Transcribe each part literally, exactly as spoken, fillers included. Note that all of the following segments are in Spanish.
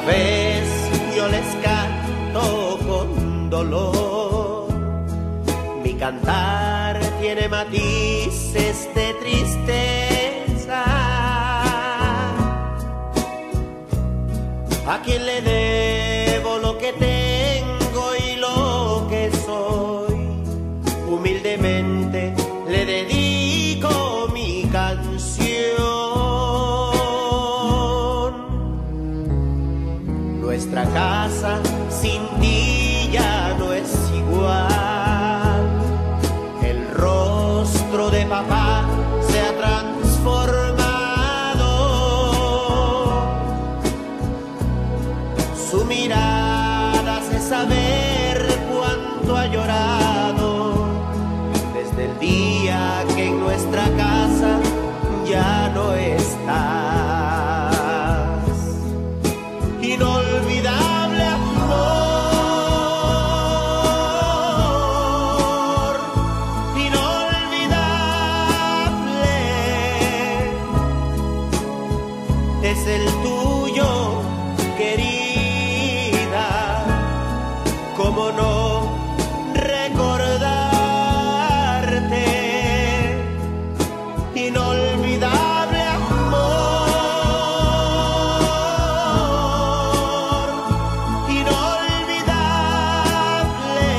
vez yo les canto con dolor. Mi cantar tiene matices de tristeza. ¿A quién le debo lo que tengo y lo que soy? Humildemente le dedico mi canción. Nuestra casa sin ti ya no es igual. El rostro de papá se ha transformado. Su mirada hace saber cuánto ha llorado desde el día que en nuestra casa ya no estás. Inolvidable amor, inolvidable es el tuyo, querida. ¿Cómo no recordarte? Inolvidable amor, inolvidable.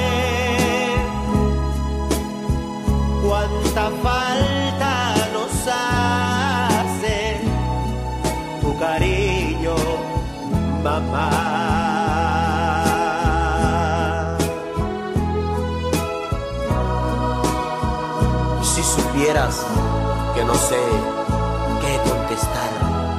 Cuánta falta nos hace tu cariño, mamá. Si supieras que no sé qué contestar,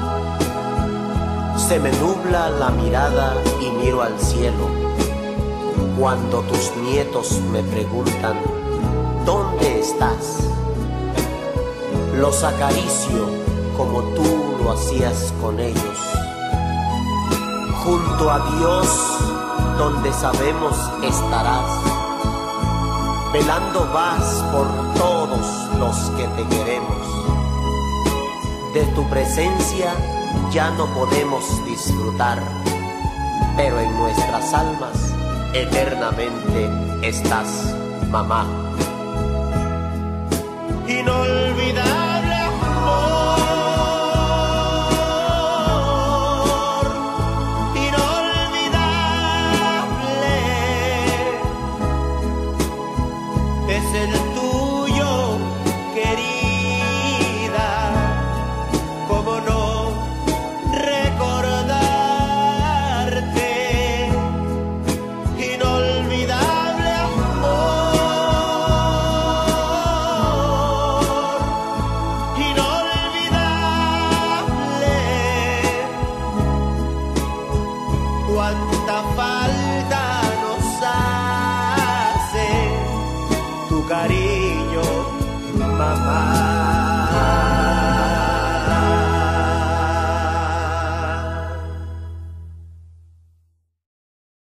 se me nubla la mirada y miro al cielo. Cuando tus nietos me preguntan ¿dónde estás?, los acaricio como tú lo hacías con ellos. Junto a Dios, donde sabemos estarás. Velando vas por todos los que te queremos. De tu presencia ya no podemos disfrutar, pero en nuestras almas eternamente estás, mamá. Inolvidable amor, inolvidable es el tuyo.